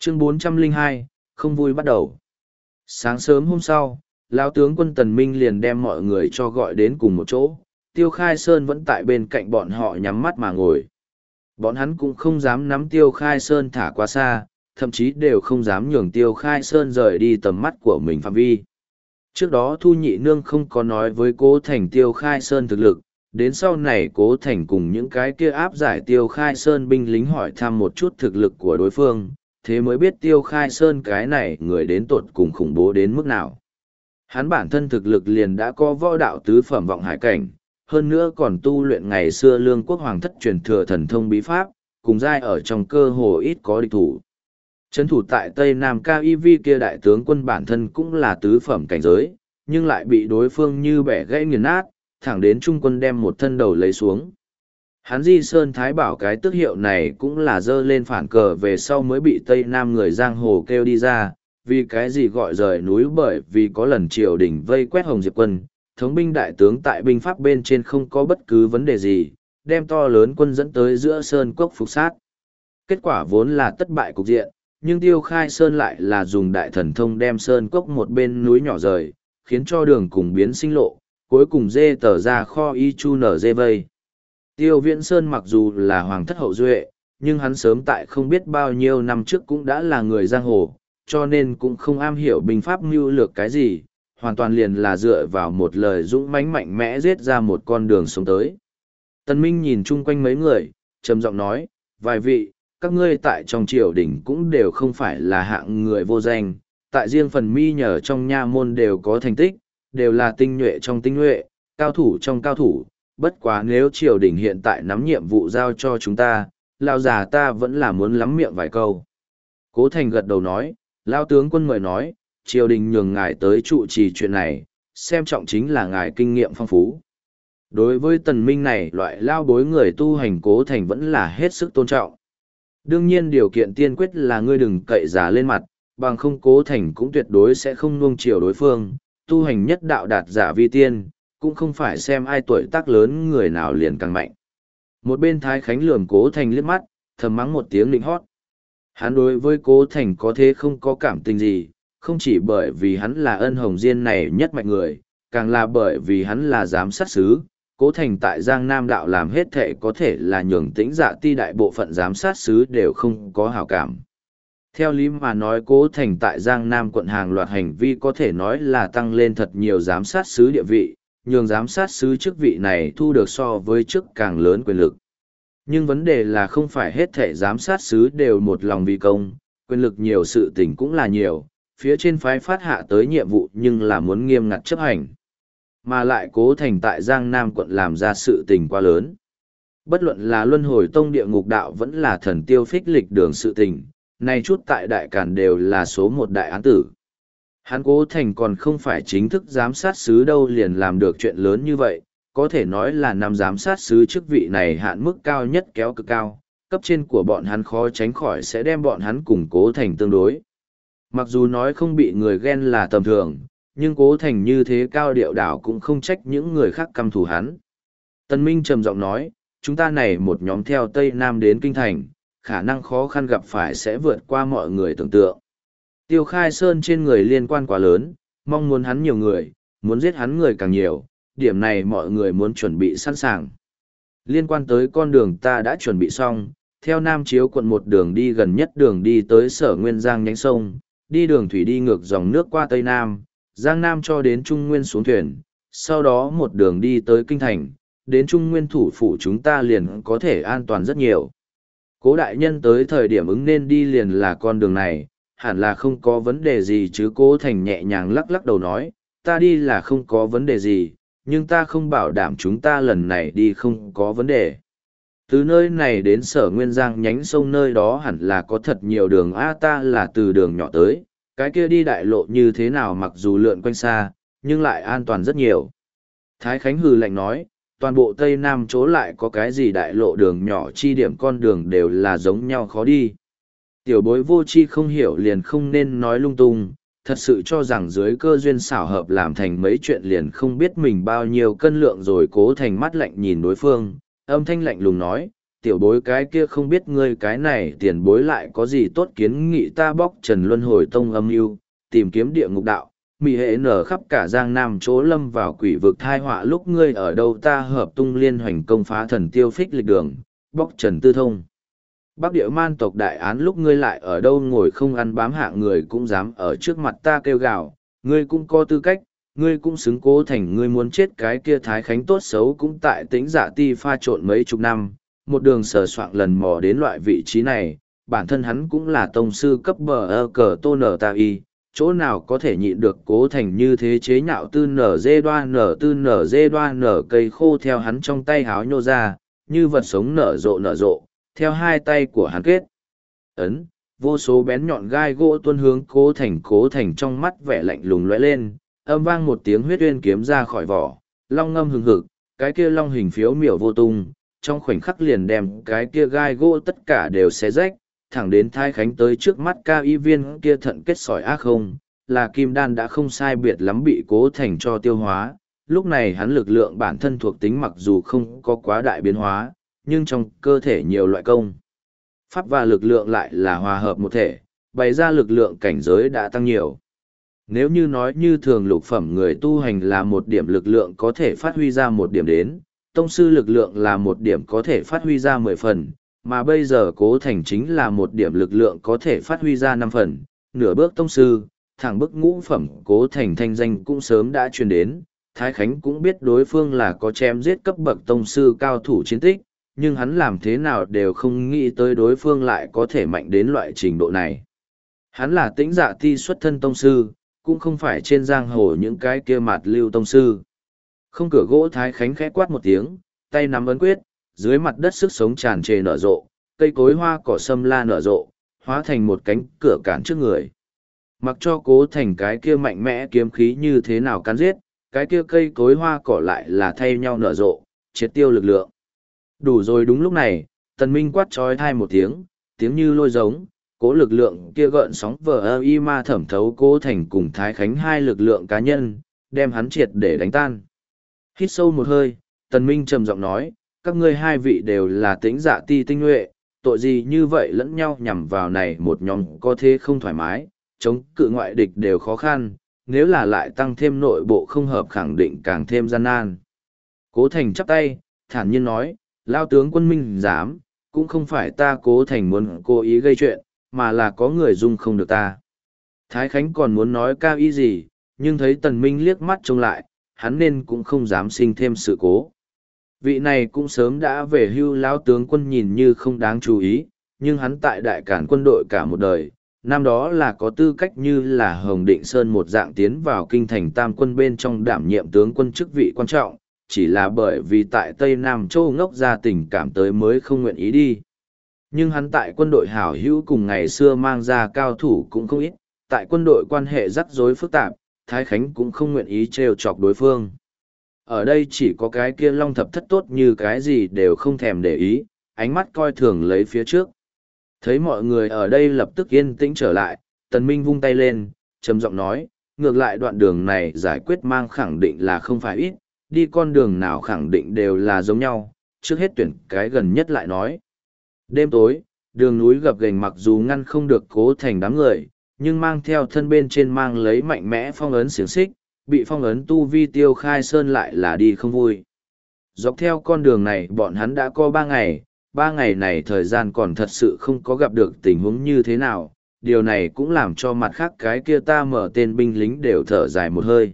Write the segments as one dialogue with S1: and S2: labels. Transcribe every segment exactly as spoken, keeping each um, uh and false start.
S1: Chương bốn trăm lẻ hai, không vui bắt đầu. Sáng sớm hôm sau, lão tướng quân Tần Minh liền đem mọi người cho gọi đến cùng một chỗ, Tiêu Khai Sơn vẫn tại bên cạnh bọn họ nhắm mắt mà ngồi. Bọn hắn cũng không dám nắm Tiêu Khai Sơn thả quá xa, thậm chí đều không dám nhường Tiêu Khai Sơn rời đi tầm mắt của mình phạm vi. Trước đó Thu Nhị Nương không có nói với Cố Thành Tiêu Khai Sơn thực lực, đến sau này Cố Thành cùng những cái kia áp giải Tiêu Khai Sơn binh lính hỏi thăm một chút thực lực của đối phương, thế mới biết Tiêu Khai Sơn cái này người đến tột cùng khủng bố đến mức nào. Hắn bản thân thực lực liền đã có võ đạo tứ phẩm vọng hải cảnh, hơn nữa còn tu luyện ngày xưa lương quốc hoàng thất truyền thừa thần thông bí pháp, cùng giai ở trong cơ hồ ít có địch thủ. Trấn thủ tại Tây Nam Ca Y Vi kia đại tướng quân bản thân cũng là tứ phẩm cảnh giới, nhưng lại bị đối phương như bẻ gãy nghiền nát, thẳng đến trung quân đem một thân đầu lấy xuống. Hắn Di Sơn Thái Bảo cái tước hiệu này cũng là dơ lên phản cờ về sau mới bị Tây Nam người giang hồ kêu đi ra, vì cái gì gọi rời núi bởi vì có lần triều đình vây quét Hồng Diệp quân, thống binh đại tướng tại binh pháp bên trên không có bất cứ vấn đề gì, đem to lớn quân dẫn tới giữa Sơn Cốc phục sát. Kết quả vốn là tất bại cục diện, nhưng Tiêu Khai Sơn lại là dùng đại thần thông đem Sơn Cốc một bên núi nhỏ rời, khiến cho đường cùng biến sinh lộ, cuối cùng dê tờ ra kho y chu nở dê vây. Tiêu Viễn Sơn mặc dù là hoàng thất hậu duệ, nhưng hắn sớm tại không biết bao nhiêu năm trước cũng đã là người giang hồ, cho nên cũng không am hiểu binh pháp mưu lược cái gì, hoàn toàn liền là dựa vào một lời dũng mãnh mạnh mẽ giết ra một con đường sống tới. Tân Minh nhìn chung quanh mấy người, trầm giọng nói, vài vị, các ngươi tại trong triều đình cũng đều không phải là hạng người vô danh, tại riêng phần mi nhờ trong nha môn đều có thành tích, đều là tinh nhuệ trong tinh nhuệ, cao thủ trong cao thủ, bất quá nếu triều đình hiện tại nắm nhiệm vụ giao cho chúng ta, lão già ta vẫn là muốn lắm miệng vài câu. Cố Thành gật đầu nói, lão tướng quân mời nói, triều đình nhường ngài tới trụ trì chuyện này, xem trọng chính là ngài kinh nghiệm phong phú. Đối với Tần Minh này loại lao bối người tu hành Cố Thành vẫn là hết sức tôn trọng. Đương nhiên điều kiện tiên quyết là ngươi đừng cậy giả lên mặt, bằng không Cố Thành cũng tuyệt đối sẽ không nuông chiều đối phương, tu hành nhất đạo đạt giả vi tiên, cũng không phải xem ai tuổi tác lớn người nào liền càng mạnh. Một bên Thái Khánh lườm Cố Thành liếc mắt, thầm mắng một tiếng định hót. Hắn đối với Cố Thành có thế không có cảm tình gì, không chỉ bởi vì hắn là ân hồng diên này nhất mạnh người, càng là bởi vì hắn là giám sát sứ. Cố Thành tại Giang Nam đạo làm hết thệ có thể là nhường tĩnh dạ ti đại bộ phận giám sát sứ đều không có hảo cảm. Theo lý mà nói Cố Thành tại Giang Nam quận hàng loạt hành vi có thể nói là tăng lên thật nhiều giám sát sứ địa vị, nhường giám sát sứ chức vị này thu được so với chức càng lớn quyền lực. Nhưng vấn đề là không phải hết thệ giám sát sứ đều một lòng vì công, quyền lực nhiều sự tình cũng là nhiều, phía trên phái phát hạ tới nhiệm vụ nhưng là muốn nghiêm ngặt chấp hành. Mà lại Cố Thành tại Giang Nam quận làm ra sự tình quá lớn. Bất luận là luân hồi tông địa ngục đạo vẫn là thần tiêu phích lịch đường sự tình, này chút tại đại càn đều là số một đại án tử. Hắn Cố Thành còn không phải chính thức giám sát sứ đâu liền làm được chuyện lớn như vậy, có thể nói là nằm giám sát sứ chức vị này hạn mức cao nhất kéo cực cao, cấp trên của bọn hắn khó tránh khỏi sẽ đem bọn hắn cùng Cố Thành tương đối. Mặc dù nói không bị người ghen là tầm thường, nhưng Cố Thành như thế cao điệu đảo cũng không trách những người khác căm thù hắn. Tân Minh trầm giọng nói, chúng ta này một nhóm theo Tây Nam đến Kinh Thành, khả năng khó khăn gặp phải sẽ vượt qua mọi người tưởng tượng. Tiêu Khai Sơn trên người liên quan quá lớn, mong muốn hắn nhiều người, muốn giết hắn người càng nhiều, điểm này mọi người muốn chuẩn bị sẵn sàng. Liên quan tới con đường ta đã chuẩn bị xong, theo Nam Chiếu quận một đường đi gần nhất đường đi tới Sở Nguyên Giang nhánh sông, đi đường thủy đi ngược dòng nước qua Tây Nam, Giang Nam cho đến Trung Nguyên xuống thuyền, sau đó một đường đi tới Kinh Thành, đến Trung Nguyên thủ phủ chúng ta liền có thể an toàn rất nhiều. Cố đại nhân tới thời điểm ứng nên đi liền là con đường này, hẳn là không có vấn đề gì chứ. Cố Thành nhẹ nhàng lắc lắc đầu nói, ta đi là không có vấn đề gì, nhưng ta không bảo đảm chúng ta lần này đi không có vấn đề. Từ nơi này đến Sở Nguyên Giang nhánh sông nơi đó hẳn là có thật nhiều đường A, ta là từ đường nhỏ tới, cái kia đi đại lộ như thế nào mặc dù lượn quanh xa, nhưng lại an toàn rất nhiều. Thái Khánh hừ lạnh nói, toàn bộ Tây Nam chỗ lại có cái gì đại lộ đường nhỏ chi điểm con đường đều là giống nhau khó đi. Tiểu bối vô chi không hiểu liền không nên nói lung tung, thật sự cho rằng dưới cơ duyên xảo hợp làm thành mấy chuyện liền không biết mình bao nhiêu cân lượng rồi. Cố Thành mắt lạnh nhìn đối phương, âm thanh lạnh lùng nói, tiểu bối cái kia không biết ngươi cái này tiền bối lại có gì tốt kiến nghị ta bóc trần luân hồi tông âm mưu tìm kiếm địa ngục đạo, mị hệ nở khắp cả giang nam chỗ lâm vào quỷ vực thai họa lúc ngươi ở đâu ta hợp tung liên hoành công phá thần tiêu phích lịch đường, bóc trần tư thông. Bắc địa man tộc đại án lúc ngươi lại ở đâu ngồi không ăn bám hạ người cũng dám ở trước mặt ta kêu gào, ngươi cũng có tư cách, ngươi cũng xứng Cố Thành, ngươi muốn chết cái kia Thái Khánh tốt xấu cũng tại Tĩnh Dạ Ti pha trộn mấy chục năm, một đường sờ soạng lần mò đến loại vị trí này, bản thân hắn cũng là tông sư cấp bờ ơ cờ tô nở ta y, chỗ nào có thể nhịn được Cố Thành như thế chế nhạo tư nở dê đoa nở tư nở dê đoa nở cây khô theo hắn trong tay háo nhô ra, như vật sống nở rộ nở rộ, theo hai tay của hắn kết. Ấn, vô số bén nhọn gai gỗ tuôn hướng Cố Thành, Cố Thành trong mắt vẻ lạnh lùng lóe lên, âm vang một tiếng huyết uyên kiếm ra khỏi vỏ, long ngâm hừng hực, cái kia long hình phiếu miểu vô tung, trong khoảnh khắc liền đem cái kia gai gỗ tất cả đều xé rách, thẳng đến Thái Khánh tới trước mắt ca y viên kia thận kết sỏi ác không, là kim đan đã không sai biệt lắm bị Cố Thành cho tiêu hóa, lúc này hắn lực lượng bản thân thuộc tính mặc dù không có quá đại biến hóa, nhưng trong cơ thể nhiều loại công pháp và lực lượng lại là hòa hợp một thể, bày ra lực lượng cảnh giới đã tăng nhiều. Nếu như nói như thường lục phẩm người tu hành là một điểm lực lượng có thể phát huy ra một điểm đến, tông sư lực lượng là một điểm có thể phát huy ra mười phần, mà bây giờ Cố Thành chính là một điểm lực lượng có thể phát huy ra năm phần, nửa bước tông sư, thẳng bước ngũ phẩm Cố Thành thanh danh cũng sớm đã truyền đến, Thái Khánh cũng biết đối phương là có chém giết cấp bậc tông sư cao thủ chiến tích, nhưng hắn làm thế nào đều không nghĩ tới đối phương lại có thể mạnh đến loại trình độ này. Hắn là Tĩnh Dạ Ti xuất thân tông sư, cũng không phải trên giang hồ những cái kia mạt lưu tông sư. Không cửa gỗ Thái Khánh khẽ quát một tiếng, tay nắm ấn quyết, dưới mặt đất sức sống tràn trề nở rộ, cây cối hoa cỏ sâm la nở rộ, hóa thành một cánh cửa cản trước người. Mặc cho Cố Thành cái kia mạnh mẽ kiếm khí như thế nào cắn giết, cái kia cây cối hoa cỏ lại là thay nhau nở rộ, triệt tiêu lực lượng. Đủ rồi. Đúng lúc này, Tần Minh quát trói thai một tiếng, tiếng như lôi giống, cố lực lượng kia gợn sóng vờ ơ y ma thẩm thấu Cố Thành cùng Thái Khánh hai lực lượng cá nhân, đem hắn triệt để đánh tan. Hít sâu một hơi, Tần Minh trầm giọng nói, các ngươi hai vị đều là Tĩnh Dạ Ti tinh nhuệ, tội gì như vậy lẫn nhau nhằm vào này một nhóm có thế không thoải mái, chống cự ngoại địch đều khó khăn, nếu là lại tăng thêm nội bộ không hợp khẳng định càng thêm gian nan. Cố Thành chắp tay, thản nhiên nói, lao tướng quân minh dám, cũng không phải ta Cố Thành muốn cố ý gây chuyện, mà là có người dung không được ta. Thái Khánh còn muốn nói cao ý gì, nhưng thấy Tần Minh liếc mắt trông lại, hắn nên cũng không dám sinh thêm sự cố. Vị này cũng sớm đã về hưu lão tướng quân nhìn như không đáng chú ý, nhưng hắn tại đại cản quân đội cả một đời, năm đó là có tư cách như là Hồng Định Sơn một dạng tiến vào kinh thành tam quân bên trong đảm nhiệm tướng quân chức vị quan trọng, chỉ là bởi vì tại Tây Nam Châu ngốc ra tình cảm tới mới không nguyện ý đi. Nhưng hắn tại quân đội hảo hữu cùng ngày xưa mang ra cao thủ cũng không ít, tại quân đội quan hệ rắc rối phức tạp, Thái Khánh cũng không nguyện ý trêu chọc đối phương. Ở đây chỉ có cái kia Long Thập Thất tốt như cái gì đều không thèm để ý, ánh mắt coi thường lấy phía trước. Thấy mọi người ở đây lập tức yên tĩnh trở lại, Tần Minh vung tay lên, trầm giọng nói, ngược lại đoạn đường này giải quyết mang khẳng định là không phải ít, đi con đường nào khẳng định đều là giống nhau, trước hết tuyển cái gần nhất lại nói. Đêm tối, đường núi gập ghềnh mặc dù ngăn không được Cố Thành đám người, nhưng mang theo thân bên trên mang lấy mạnh mẽ phong ấn xiềng xích, bị phong ấn tu vi Tiêu Khai Sơn lại là đi không vui. Dọc theo con đường này bọn hắn đã có ba ngày, ba ngày này thời gian còn thật sự không có gặp được tình huống như thế nào, điều này cũng làm cho mặt khác cái kia ta mở tên binh lính đều thở dài một hơi.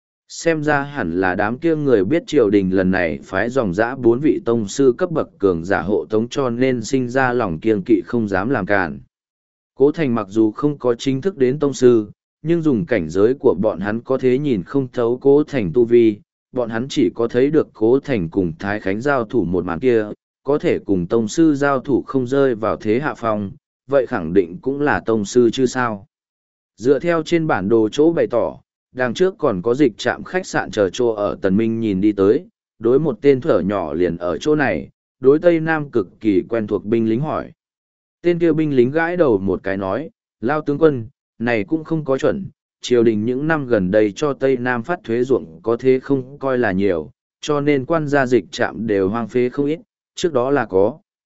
S1: Xem ra hẳn là đám kia người biết triều đình lần này phái dòng dã bốn vị tông sư cấp bậc cường giả hộ tống cho nên sinh ra lòng kiêng kỵ không dám làm cản. Cố Thành mặc dù không có chính thức đến tông sư, nhưng dùng cảnh giới của bọn hắn có thế nhìn không thấu Cố Thành tu vi, bọn hắn chỉ có thấy được Cố Thành cùng Thái Khánh giao thủ một màn kia, có thể cùng tông sư giao thủ không rơi vào thế hạ phong, vậy khẳng định cũng là tông sư chứ sao. Dựa theo trên bản đồ chỗ bày tỏ, đằng trước còn có dịch trạm khách sạn chờ chỗ ở Tần Minh nhìn đi tới, đối một tên thở nhỏ liền ở chỗ này, đối Tây Nam cực kỳ quen thuộc binh lính hỏi. Tên kia binh lính gãi đầu một cái nói, lao tướng quân, này cũng không có chuẩn, triều đình những năm gần đây cho Tây Nam phát thuế ruộng có thế không coi là nhiều, cho nên quan gia dịch trạm đều hoang phế không ít, trước đó là có,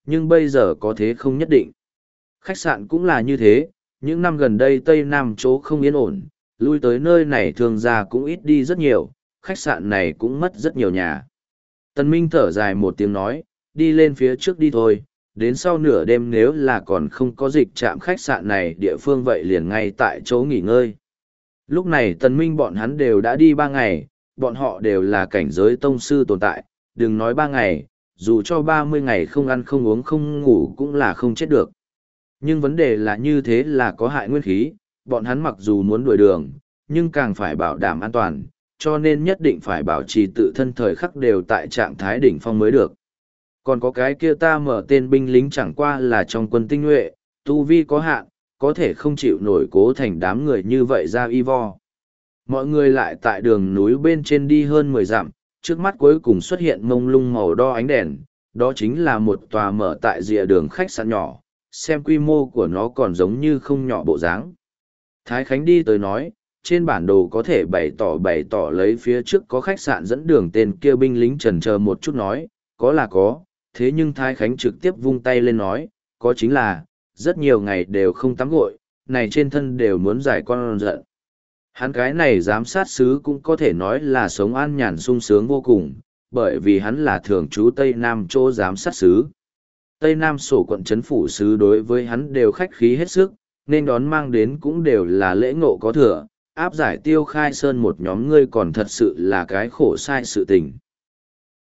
S1: nhưng bây giờ có thế không nhất định. Khách sạn cũng là như thế, những năm gần đây Tây Nam chỗ không yên ổn, lui tới nơi này thường ra cũng ít đi rất nhiều, khách sạn này cũng mất rất nhiều nhà. Tần Minh thở dài một tiếng nói, đi lên phía trước đi thôi, đến sau nửa đêm nếu là còn không có dịch trạm khách sạn này địa phương vậy liền ngay tại chỗ nghỉ ngơi. Lúc này Tần Minh bọn hắn đều đã đi ba ngày, bọn họ đều là cảnh giới tông sư tồn tại, đừng nói ba ngày, dù cho ba mươi ngày không ăn không uống không ngủ cũng là không chết được. Nhưng vấn đề là như thế là có hại nguyên khí, bọn hắn mặc dù muốn đuổi đường, nhưng càng phải bảo đảm an toàn, cho nên nhất định phải bảo trì tự thân thời khắc đều tại trạng thái đỉnh phong mới được. Còn có cái kia ta mở tên binh lính chẳng qua là trong quân tinh nhuệ, tu vi có hạn, có thể không chịu nổi cố thành đám người như vậy ra y vo. Mọi người lại tại đường núi bên trên đi hơn mười dặm, trước mắt cuối cùng xuất hiện mông lung màu đo ánh đèn, đó chính là một tòa mở tại rìa đường khách sạn nhỏ, xem quy mô của nó còn giống như không nhỏ bộ dáng. Thái Khánh đi tới nói, trên bản đồ có thể bày tỏ bày tỏ lấy phía trước có khách sạn dẫn đường, tên kia binh lính chần chờ một chút nói, có là có, thế nhưng Thái Khánh trực tiếp vung tay lên nói, có chính là, rất nhiều ngày đều không tắm gội, này trên thân đều muốn giải con giận. Hắn cái này giám sát sứ cũng có thể nói là sống an nhàn sung sướng vô cùng, bởi vì hắn là thường trú Tây Nam chỗ giám sát sứ. Tây Nam sổ quận trấn phủ sứ đối với hắn đều khách khí hết sức, nên đón mang đến cũng đều là lễ ngộ có thừa, áp giải Tiêu Khai Sơn một nhóm ngươi còn thật sự là cái khổ sai sự tình.